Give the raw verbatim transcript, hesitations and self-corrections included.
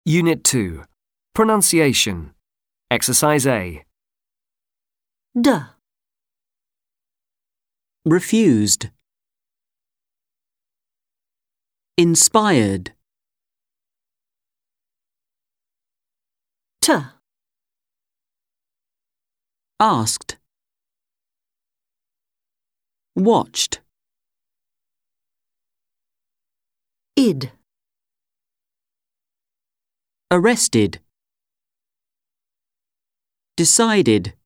Unit two. Pronunciation. Exercise A. D, refused, inspired, T, asked, watched, id, arrested, decided,